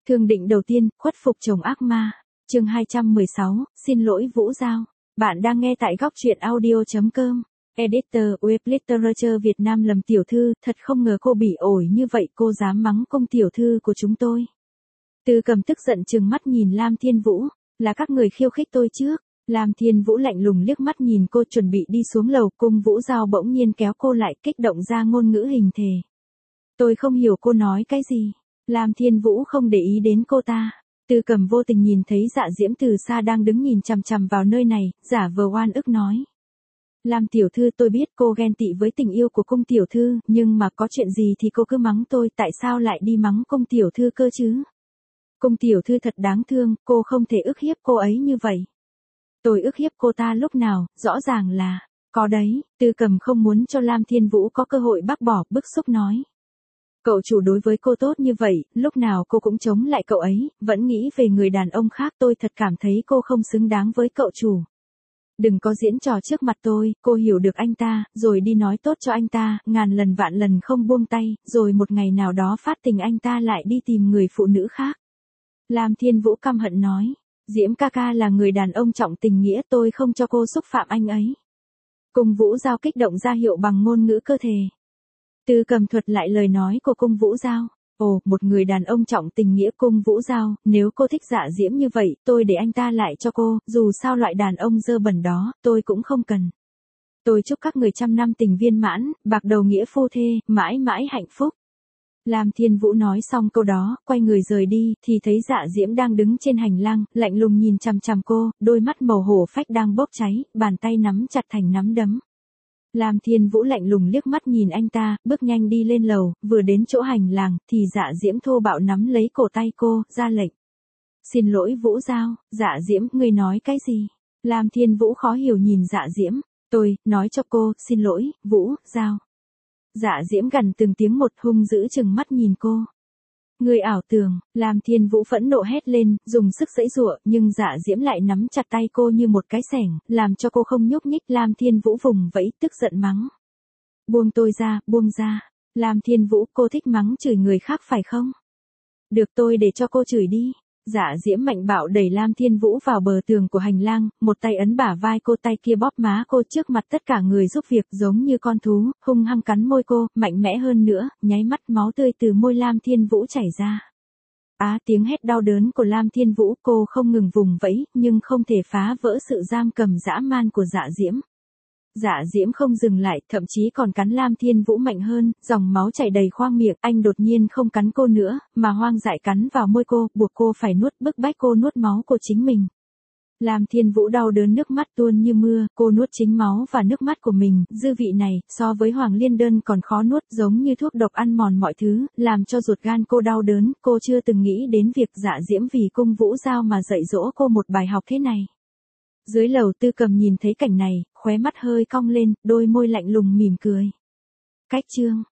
Thương định đầu tiên, khuất phục chồng ác ma. Chương 216, xin lỗi Vũ Giao. Bạn đang nghe tại góc truyện audio.com. Editor Web Literature Việt Nam Lầm tiểu thư, thật không ngờ cô bị ổi như vậy, cô dám mắng công tiểu thư của chúng tôi. Tư Cầm tức giận trừng mắt nhìn Lam Thiên Vũ, là các người khiêu khích tôi trước. Lam Thiên Vũ lạnh lùng liếc mắt nhìn cô chuẩn bị đi xuống lầu, cung Vũ Giao bỗng nhiên kéo cô lại, kích động ra ngôn ngữ hình thể. Tôi không hiểu cô nói cái gì. Lam Thiên Vũ không để ý đến cô ta. Tư Cầm vô tình nhìn thấy Dạ Diễm từ xa đang đứng nhìn chằm chằm vào nơi này, giả vờ oan ức nói. Lam tiểu thư, tôi biết cô ghen tị với tình yêu của cung tiểu thư, nhưng mà có chuyện gì thì cô cứ mắng tôi, tại sao lại đi mắng cung tiểu thư cơ chứ? Cung tiểu thư thật đáng thương, cô không thể ức hiếp cô ấy như vậy. Tôi ức hiếp cô ta lúc nào, rõ ràng là, có đấy. Tư Cầm không muốn cho Lam Thiên Vũ có cơ hội bác bỏ, bức xúc nói. Cậu chủ đối với cô tốt như vậy, lúc nào cô cũng chống lại cậu ấy, vẫn nghĩ về người đàn ông khác, tôi thật cảm thấy cô không xứng đáng với cậu chủ. Đừng có diễn trò trước mặt tôi, cô hiểu được anh ta, rồi đi nói tốt cho anh ta, ngàn lần vạn lần không buông tay, rồi một ngày nào đó phát tình anh ta lại đi tìm người phụ nữ khác. Lam Thiên Vũ căm hận nói, Diễm ca ca là người đàn ông trọng tình nghĩa, tôi không cho cô xúc phạm anh ấy. Cung Vũ Giao kích động ra hiệu bằng ngôn ngữ cơ thể. Tư Cầm thuật lại lời nói của cung Vũ Giao. Ồ, một người đàn ông trọng tình nghĩa. Cung Vũ Giao, nếu cô thích Dạ Diễm như vậy, tôi để anh ta lại cho cô, dù sao loại đàn ông dơ bẩn đó, tôi cũng không cần. Tôi chúc các người trăm năm tình viên mãn, bạc đầu nghĩa phu thê, mãi mãi hạnh phúc. Lam Thiên Vũ nói xong câu đó, quay người rời đi, thì thấy Dạ Diễm đang đứng trên hành lang, lạnh lùng nhìn chằm chằm cô, đôi mắt màu hổ phách đang bốc cháy, bàn tay nắm chặt thành nắm đấm. Lam Thiên Vũ lạnh lùng liếc mắt nhìn anh ta, bước nhanh đi lên lầu, vừa đến chỗ hành lang, thì Dạ Diễm thô bạo nắm lấy cổ tay cô, ra lệnh. Xin lỗi Vũ Giao. Dạ Diễm, ngươi nói cái gì? Lam Thiên Vũ khó hiểu nhìn Dạ Diễm. Tôi, nói cho cô, xin lỗi, Vũ Giao. Dạ Diễm gần từng tiếng một, hung dữ chừng mắt nhìn cô. Người ảo tưởng. Lam Thiên Vũ phẫn nộ hét lên, dùng sức giãy giụa, nhưng Dạ Diễm lại nắm chặt tay cô như một cái xẻng, làm cho cô không nhúc nhích. Lam Thiên Vũ vùng vẫy, tức giận mắng. Buông tôi ra, buông ra. Lam Thiên Vũ, cô thích mắng chửi người khác phải không? Được, tôi để cho cô chửi đi. Dạ Diễm mạnh bạo đẩy Lam Thiên Vũ vào bờ tường của hành lang, một tay ấn bả vai cô, tay kia bóp má cô trước mặt tất cả người giúp việc, giống như con thú, hung hăng cắn môi cô, mạnh mẽ hơn nữa, nháy mắt máu tươi từ môi Lam Thiên Vũ chảy ra. Tiếng hét đau đớn của Lam Thiên Vũ, cô không ngừng vùng vẫy, nhưng không thể phá vỡ sự giam cầm dã man của Dạ Diễm. Dạ Diễm không dừng lại, thậm chí còn cắn Lam Thiên Vũ mạnh hơn, dòng máu chảy đầy khoang miệng, anh đột nhiên không cắn cô nữa, mà hoang dại cắn vào môi cô, buộc cô phải nuốt, bức bách cô nuốt máu của chính mình. Lam Thiên Vũ đau đớn, nước mắt tuôn như mưa, cô nuốt chính máu và nước mắt của mình, dư vị này, so với Hoàng Liên Đơn còn khó nuốt, giống như thuốc độc ăn mòn mọi thứ, làm cho ruột gan cô đau đớn, cô chưa từng nghĩ đến việc Dạ Diễm vì cung Vũ Giao mà dạy dỗ cô một bài học thế này. Dưới lầu, Tư Cầm nhìn thấy cảnh này, khóe mắt hơi cong lên, đôi môi lạnh lùng mỉm cười. Cách chương